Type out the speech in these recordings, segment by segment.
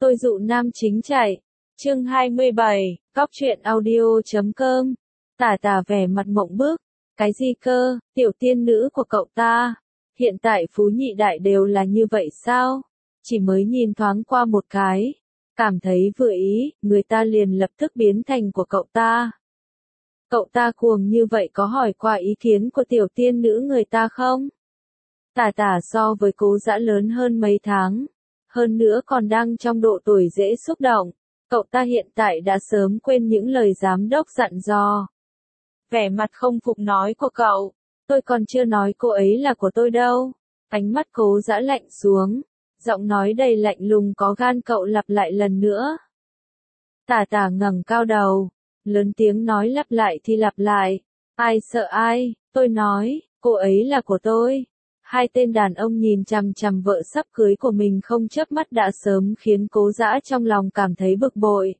Tôi dụ nam chính chạy. Chương 27, Cóc truyện audio.com. Tả tả vẻ mặt mộng bức. Cái gì cơ, tiểu tiên nữ của cậu ta? Hiện tại phú nhị đại đều là như vậy sao? Chỉ mới nhìn thoáng qua một cái, cảm thấy vừa ý, người ta liền lập tức biến thành của cậu ta. Cậu ta cuồng như vậy có hỏi qua ý kiến của tiểu tiên nữ người ta không? Tả tả so với Cố Dã lớn hơn mấy tháng, hơn nữa còn đang trong độ tuổi dễ xúc động. Cậu ta hiện tại đã sớm quên những lời giám đốc dặn dò. Vẻ mặt không phục nói của cậu, tôi còn chưa nói cô ấy là của tôi đâu. Ánh mắt Cố Dã lạnh xuống, giọng nói đầy lạnh lùng có gan cậu lặp lại lần nữa. Tả tả ngẩng cao đầu, lớn tiếng nói lặp lại thì lặp lại. Ai sợ ai, tôi nói, cô ấy là của tôi. Hai tên đàn ông nhìn chằm chằm vợ sắp cưới của mình không chớp mắt đã sớm khiến Cố Dã trong lòng cảm thấy bực bội.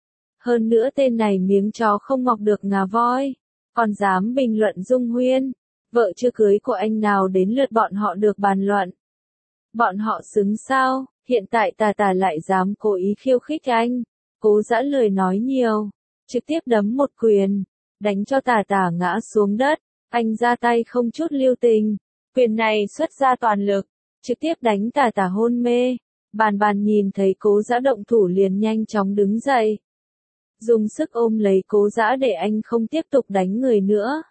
Hơn nữa tên này miếng chó không mọc được ngà voi, còn dám bình luận Dung Huyên, vợ chưa cưới của anh nào đến lượt bọn họ được bàn luận. Bọn họ xứng sao, hiện tại tà tà lại dám cố ý khiêu khích anh. Cố Dã lười nói nhiều, trực tiếp đấm một quyền, đánh cho tà tà ngã xuống đất. Anh ra tay không chút lưu tình, quyền này xuất ra toàn lực, trực tiếp đánh tà tà hôn mê. Bàn bàn nhìn thấy Cố Dã động thủ liền nhanh chóng đứng dậy, dùng sức ôm lấy Cố Dã để anh không tiếp tục đánh người nữa.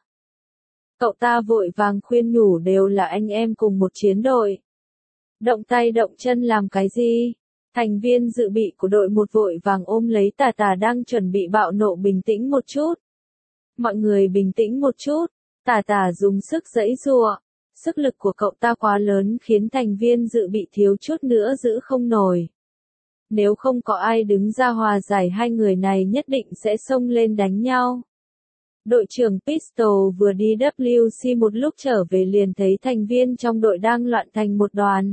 Cậu ta vội vàng khuyên nhủ đều là anh em cùng một chiến đội. Động tay động chân làm cái gì? Thành viên dự bị của đội một vội vàng ôm lấy tà tà đang chuẩn bị bạo nộ bình tĩnh một chút. Mọi người bình tĩnh một chút, tà tà dùng sức giãy giụa. Sức lực của cậu ta quá lớn khiến thành viên dự bị thiếu chút nữa giữ không nổi. Nếu không có ai đứng ra hòa giải hai người này nhất định sẽ xông lên đánh nhau. Đội trưởng Pistol vừa đi WC một lúc trở về liền thấy thành viên trong đội đang loạn thành một đoàn.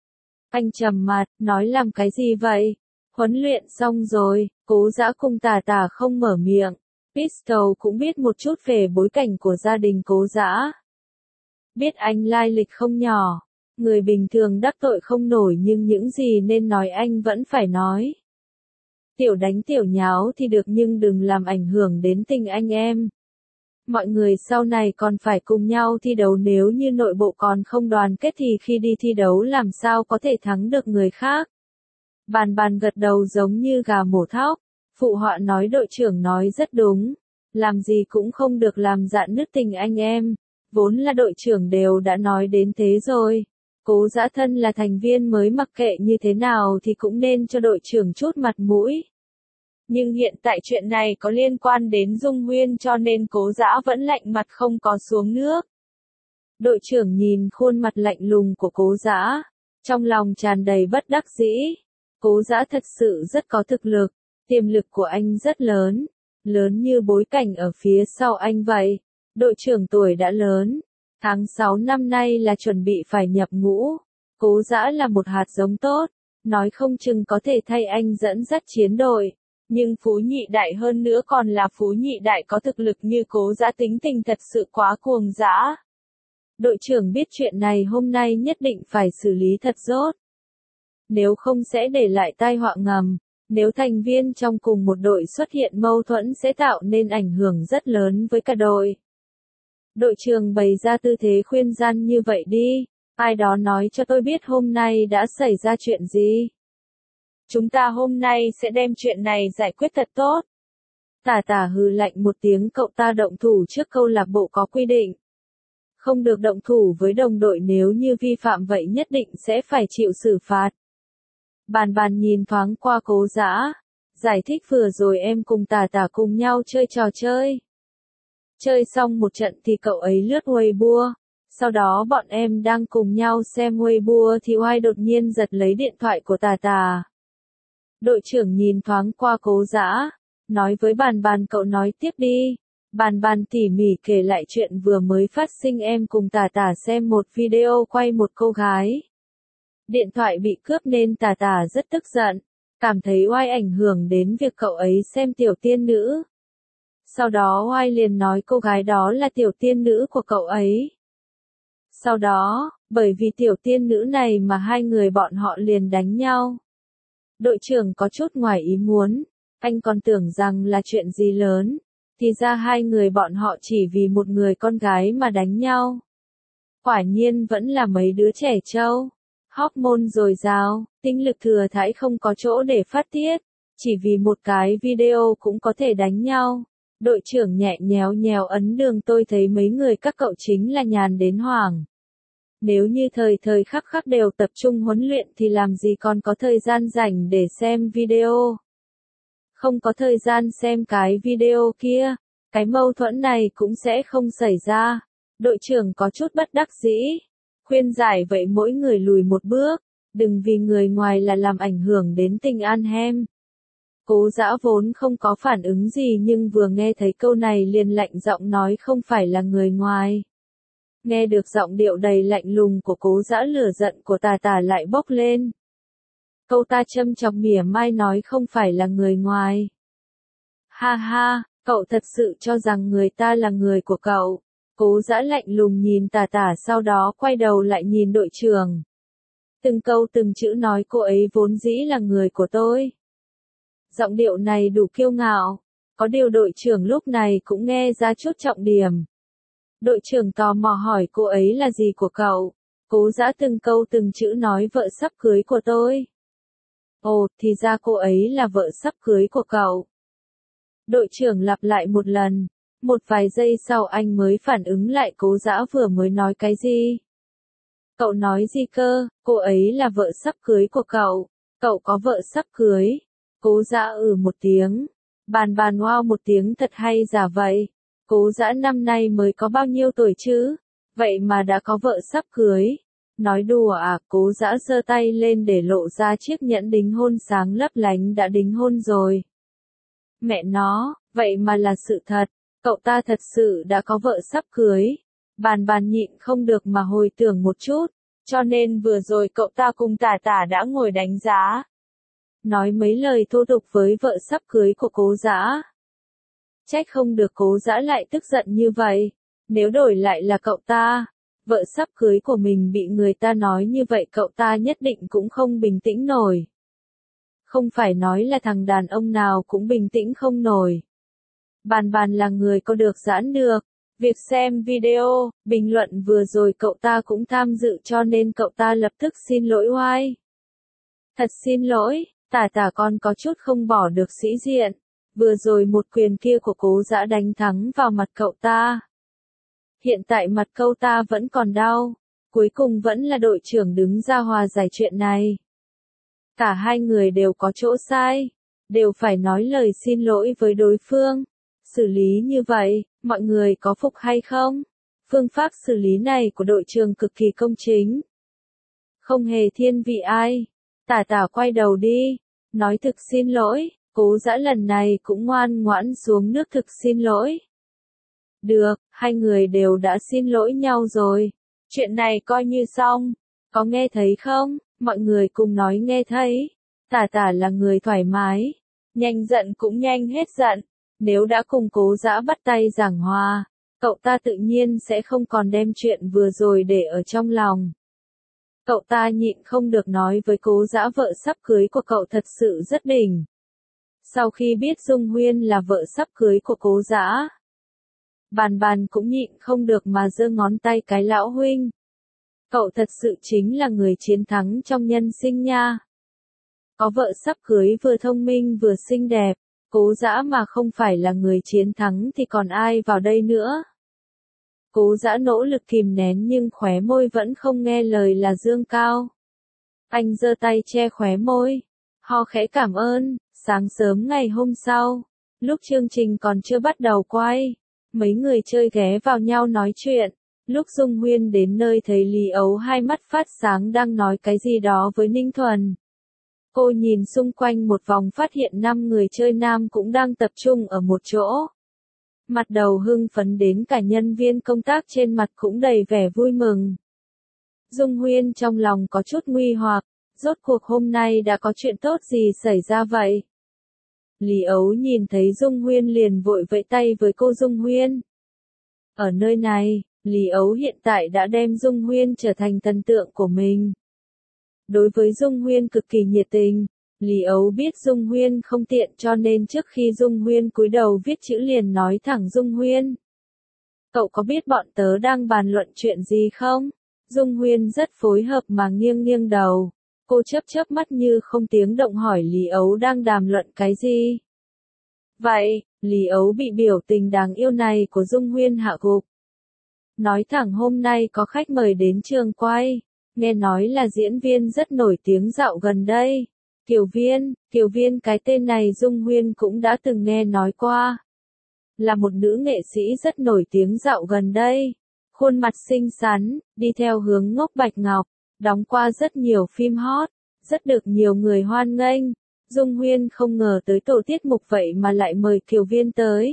Anh trầm mặt, nói làm cái gì vậy? Huấn luyện xong rồi, Cố Dã cùng tà tà không mở miệng. Pistol cũng biết một chút về bối cảnh của gia đình Cố Dã. Biết anh lai lịch không nhỏ, người bình thường đắc tội không nổi nhưng những gì nên nói anh vẫn phải nói. Tiểu đánh tiểu nháo thì được nhưng đừng làm ảnh hưởng đến tình anh em. Mọi người sau này còn phải cùng nhau thi đấu, nếu như nội bộ còn không đoàn kết thì khi đi thi đấu làm sao có thể thắng được người khác. Bàn bàn gật đầu giống như gà mổ thóc, phụ họa nói đội trưởng nói rất đúng, làm gì cũng không được làm rạn nứt tình anh em, vốn là đội trưởng đều đã nói đến thế rồi. Cố Dã thân là thành viên mới, mặc kệ như thế nào thì cũng nên cho đội trưởng chút mặt mũi. Nhưng hiện tại chuyện này có liên quan đến Dung Huyên cho nên Cố Dã vẫn lạnh mặt không có xuống nước. Đội trưởng nhìn khuôn mặt lạnh lùng của Cố Dã, trong lòng tràn đầy bất đắc dĩ. Cố Dã thật sự rất có thực lực, tiềm lực của anh rất lớn, lớn như bối cảnh ở phía sau anh vậy. Đội trưởng tuổi đã lớn, tháng 6 năm nay là chuẩn bị phải nhập ngũ. Cố Dã là một hạt giống tốt, nói không chừng có thể thay anh dẫn dắt chiến đội. Nhưng phú nhị đại hơn nữa còn là phú nhị đại có thực lực như Cố Dã tính tình thật sự quá cuồng dã. Đội trưởng biết chuyện này hôm nay nhất định phải xử lý thật tốt. Nếu không sẽ để lại tai họa ngầm. Nếu thành viên trong cùng một đội xuất hiện mâu thuẫn sẽ tạo nên ảnh hưởng rất lớn với cả đội. Đội trưởng bày ra tư thế khuyên can như vậy đi. Ai đó nói cho tôi biết hôm nay đã xảy ra chuyện gì. Chúng ta hôm nay sẽ đem chuyện này giải quyết thật tốt. Tả tả hừ lạnh một tiếng, cậu ta động thủ trước câu lạc bộ có quy định. Không được động thủ với đồng đội, nếu như vi phạm vậy nhất định sẽ phải chịu xử phạt. Bàn bàn nhìn thoáng qua Cố Dã, giải thích vừa rồi em cùng tả tả cùng nhau chơi trò chơi. Chơi xong một trận thì cậu ấy lướt Weibo. Sau đó bọn em đang cùng nhau xem Weibo thì Oai đột nhiên giật lấy điện thoại của tà tà. Đội trưởng nhìn thoáng qua Cố Dã, nói với bàn bàn cậu nói tiếp đi. Bàn bàn tỉ mỉ kể lại chuyện vừa mới phát sinh, em cùng tà tà xem một video quay một cô gái. Điện thoại bị cướp nên tà tà rất tức giận, cảm thấy Oai ảnh hưởng đến việc cậu ấy xem tiểu tiên nữ. Sau đó Oai liền nói cô gái đó là tiểu tiên nữ của cậu ấy. Sau đó, bởi vì tiểu tiên nữ này mà hai người bọn họ liền đánh nhau. Đội trưởng có chút ngoài ý muốn, anh còn tưởng rằng là chuyện gì lớn, thì ra hai người bọn họ chỉ vì một người con gái mà đánh nhau. Quả nhiên vẫn là mấy đứa trẻ trâu, hormone dồi dào, tinh lực thừa thãi không có chỗ để phát tiết, chỉ vì một cái video cũng có thể đánh nhau. Đội trưởng nhẹ nhéo nhéo ấn đường, tôi thấy mấy người các cậu chính là nhàn đến hoảng. Nếu như thời thời khắc khắc đều tập trung huấn luyện thì làm gì còn có thời gian rảnh để xem video. Không có thời gian xem cái video kia, cái mâu thuẫn này cũng sẽ không xảy ra. Đội trưởng có chút bất đắc dĩ, khuyên giải vậy mỗi người lùi một bước, đừng vì người ngoài là làm ảnh hưởng đến tình an hem. Cố Dã vốn không có phản ứng gì nhưng vừa nghe thấy câu này liền lạnh giọng nói không phải là người ngoài. Nghe được giọng điệu đầy lạnh lùng của Cố Dã, lửa giận của Tà Tà lại bốc lên. Câu ta châm chọc mỉa mai nói không phải là người ngoài. Ha ha, cậu thật sự cho rằng người ta là người của cậu. Cố Dã lạnh lùng nhìn Tà Tà, sau đó quay đầu lại nhìn đội trưởng. Từng câu từng chữ nói cô ấy vốn dĩ là người của tôi. Giọng điệu này đủ kiêu ngạo, có điều đội trưởng lúc này cũng nghe ra chút trọng điểm. Đội trưởng tò mò hỏi cô ấy là gì của cậu? Cố Dã từng câu từng chữ nói vợ sắp cưới của tôi. Ồ, thì ra cô ấy là vợ sắp cưới của cậu. Đội trưởng lặp lại một lần, một vài giây sau anh mới phản ứng lại Cố Dã vừa mới nói cái gì. Cậu nói gì cơ, cô ấy là vợ sắp cưới của cậu, cậu có vợ sắp cưới. Cố Dã một tiếng, bàn wow một tiếng, thật hay giả vậy. Cố Dã năm nay mới có bao nhiêu tuổi chứ, vậy mà đã có vợ sắp cưới. Nói đùa à? Cố Dã giơ tay lên để lộ ra chiếc nhẫn đính hôn sáng lấp lánh, đã đính hôn rồi. Mẹ nó, vậy mà là sự thật, cậu ta thật sự đã có vợ sắp cưới. Bàn nhịn không được mà hồi tưởng một chút, cho nên vừa rồi cậu ta cùng Tà Tà đã ngồi đánh giá. Nói mấy lời thô tục với vợ sắp cưới của Cố Dã. Trách không được Cố Dã lại tức giận như vậy. Nếu đổi lại là cậu ta, vợ sắp cưới của mình bị người ta nói như vậy, cậu ta nhất định cũng không bình tĩnh nổi. Không phải nói là thằng đàn ông nào cũng bình tĩnh không nổi. Bàn là người có được giãn được. Việc xem video, bình luận vừa rồi cậu ta cũng tham dự, cho nên cậu ta lập tức xin lỗi oai. Thật xin lỗi, Tà con có chút không bỏ được sĩ diện. Vừa rồi một quyền kia của Cố Dã đánh thắng vào mặt cậu ta. Hiện tại mặt cậu ta vẫn còn đau. Cuối cùng vẫn là đội trưởng đứng ra hòa giải chuyện này. Cả hai người đều có chỗ sai, đều phải nói lời xin lỗi với đối phương. Xử lý như vậy, mọi người có phục hay không? Phương pháp xử lý này của đội trưởng cực kỳ công chính. Không hề thiên vị ai. Tà quay đầu đi, nói thực xin lỗi. Cố Dã lần này cũng ngoan ngoãn xuống nước thực xin lỗi. Được, hai người đều đã xin lỗi nhau rồi. Chuyện này coi như xong. Có nghe thấy không? Mọi người cùng nói nghe thấy. Tà là người thoải mái. Nhanh giận cũng nhanh hết giận. Nếu đã cùng Cố Dã bắt tay giảng hòa, cậu ta tự nhiên sẽ không còn đem chuyện vừa rồi để ở trong lòng. Cậu ta nhịn không được nói với Cố Dã vợ sắp cưới của cậu thật sự rất đỉnh. Sau khi biết Dung Huyên là vợ sắp cưới của Cố Dã, bàn cũng nhịn không được mà giơ ngón tay cái, lão huynh. Cậu thật sự chính là người chiến thắng trong nhân sinh nha. Có vợ sắp cưới vừa thông minh vừa xinh đẹp, Cố Dã mà không phải là người chiến thắng thì còn ai vào đây nữa. Cố Dã nỗ lực kìm nén nhưng khóe môi vẫn không nghe lời là dương cao. Anh giơ tay che khóe môi, ho khẽ cảm ơn. Sáng sớm ngày hôm sau, lúc chương trình còn chưa bắt đầu quay, mấy người chơi ghé vào nhau nói chuyện. Lúc Dung Huyên đến nơi thấy Lý Ấu hai mắt phát sáng đang nói cái gì đó với Ninh Thuần. Cô nhìn xung quanh một vòng phát hiện 5 người chơi nam cũng đang tập trung ở một chỗ. Mặt đầu hưng phấn đến cả nhân viên công tác trên mặt cũng đầy vẻ vui mừng. Dung Huyên trong lòng có chút nguy hoặc, rốt cuộc hôm nay đã có chuyện tốt gì xảy ra vậy? Lý Ấu nhìn thấy Dung Huyên liền vội vẫy tay với cô Dung Huyên. Ở nơi này, Lý Ấu hiện tại đã đem Dung Huyên trở thành thần tượng của mình. Đối với Dung Huyên cực kỳ nhiệt tình, Lý Ấu biết Dung Huyên không tiện cho nên trước khi Dung Huyên cúi đầu viết chữ liền nói thẳng Dung Huyên. Cậu có biết bọn tớ đang bàn luận chuyện gì không? Dung Huyên rất phối hợp mà nghiêng nghiêng đầu. Cô chớp chớp mắt như không tiếng động hỏi Lý Ấu đang đàm luận cái gì? Vậy, Lý Ấu bị biểu tình đáng yêu này của Dung Huyên hạ gục. Nói thẳng hôm nay có khách mời đến trường quay, nghe nói là diễn viên rất nổi tiếng dạo gần đây. Kiều Viên cái tên này Dung Huyên cũng đã từng nghe nói qua. Là một nữ nghệ sĩ rất nổi tiếng dạo gần đây. Khuôn mặt xinh xắn, đi theo hướng ngốc bạch ngọc, đóng qua rất nhiều phim hot, rất được nhiều người hoan nghênh. Dung Huyên không ngờ tới tổ tiết mục vậy mà lại mời Kiều Viên tới.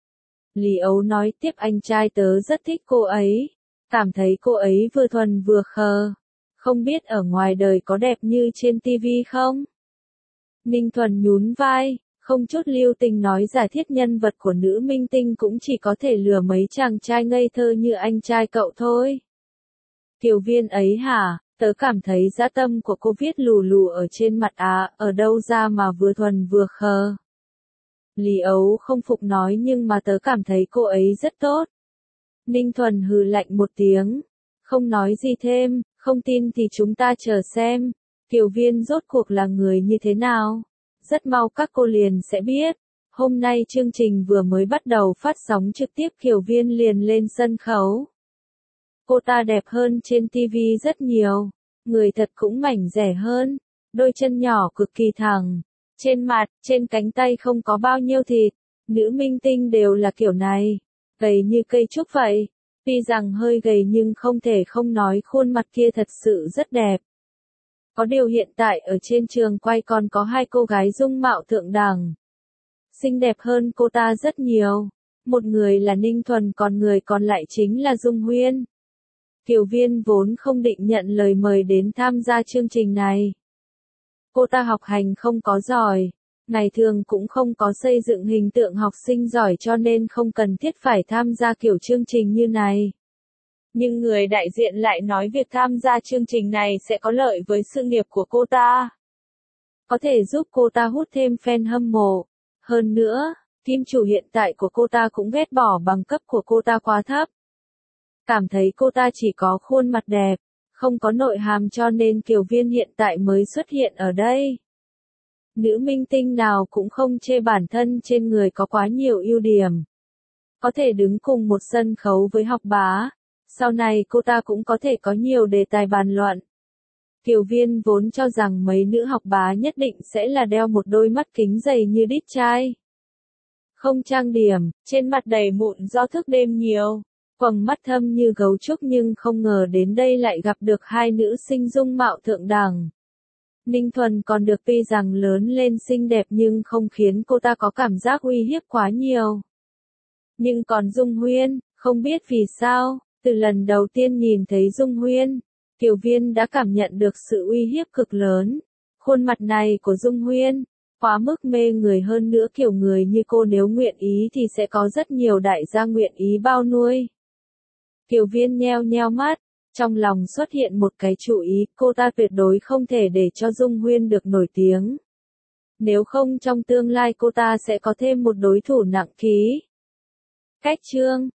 Lý Ấu nói tiếp anh trai tớ rất thích cô ấy, cảm thấy cô ấy vừa thuần vừa khờ. Không biết ở ngoài đời có đẹp như trên tivi không? Ninh Thuần nhún vai, không chút lưu tình nói giả thiết nhân vật của nữ minh tinh cũng chỉ có thể lừa mấy chàng trai ngây thơ như anh trai cậu thôi. Kiều Viên ấy hả, tớ cảm thấy dã tâm của cô viết lù lù ở trên mặt ở đâu ra mà vừa thuần vừa khờ. Lý Ấu không phục nói nhưng mà tớ cảm thấy cô ấy rất tốt. Ninh Thuần hừ lạnh một tiếng, không nói gì thêm, không tin thì chúng ta chờ xem, Kiều Viên rốt cuộc là người như thế nào. Rất mau các cô liền sẽ biết. Hôm nay chương trình vừa mới bắt đầu phát sóng trực tiếp Kiều Viên liền lên sân khấu. Cô ta đẹp hơn trên TV rất nhiều, người thật cũng mảnh dẻ hơn, đôi chân nhỏ cực kỳ thẳng, trên mặt, trên cánh tay không có bao nhiêu thịt, nữ minh tinh đều là kiểu này, gầy như cây trúc vậy, tuy rằng hơi gầy nhưng không thể không nói khuôn mặt kia thật sự rất đẹp. Có điều hiện tại ở trên trường quay còn có hai cô gái dung mạo thượng đẳng, xinh đẹp hơn cô ta rất nhiều, một người là Ninh Thuần còn người còn lại chính là Dung Huyên. Kiều Viên vốn không định nhận lời mời đến tham gia chương trình này. Cô ta học hành không có giỏi, ngày thường cũng không có xây dựng hình tượng học sinh giỏi cho nên không cần thiết phải tham gia kiểu chương trình như này. Nhưng người đại diện lại nói việc tham gia chương trình này sẽ có lợi với sự nghiệp của cô ta. Có thể giúp cô ta hút thêm fan hâm mộ. Hơn nữa, kim chủ hiện tại của cô ta cũng ghét bỏ bằng cấp của cô ta quá thấp. Cảm thấy cô ta chỉ có khuôn mặt đẹp, không có nội hàm cho nên Kiều Viên hiện tại mới xuất hiện ở đây. Nữ minh tinh nào cũng không chê bản thân trên người có quá nhiều ưu điểm. Có thể đứng cùng một sân khấu với học bá, sau này cô ta cũng có thể có nhiều đề tài bàn luận. Kiều Viên vốn cho rằng mấy nữ học bá nhất định sẽ là đeo một đôi mắt kính dày như đít trai. Không trang điểm, trên mặt đầy mụn do thức đêm nhiều. Quầng mắt thâm như gấu trúc nhưng không ngờ đến đây lại gặp được hai nữ sinh dung mạo thượng đẳng. Ninh Thuần còn được tuy rằng lớn lên xinh đẹp nhưng không khiến cô ta có cảm giác uy hiếp quá nhiều. Nhưng còn Dung Huyên, không biết vì sao, từ lần đầu tiên nhìn thấy Dung Huyên, Kiều Viên đã cảm nhận được sự uy hiếp cực lớn. Khuôn mặt này của Dung Huyên, quá mức mê người hơn nữa kiểu người như cô nếu nguyện ý thì sẽ có rất nhiều đại gia nguyện ý bao nuôi. Kiều Viên nheo nheo mắt, trong lòng xuất hiện một cái chủ ý, cô ta tuyệt đối không thể để cho Dung Huyên được nổi tiếng. Nếu không trong tương lai cô ta sẽ có thêm một đối thủ nặng ký. Cách chương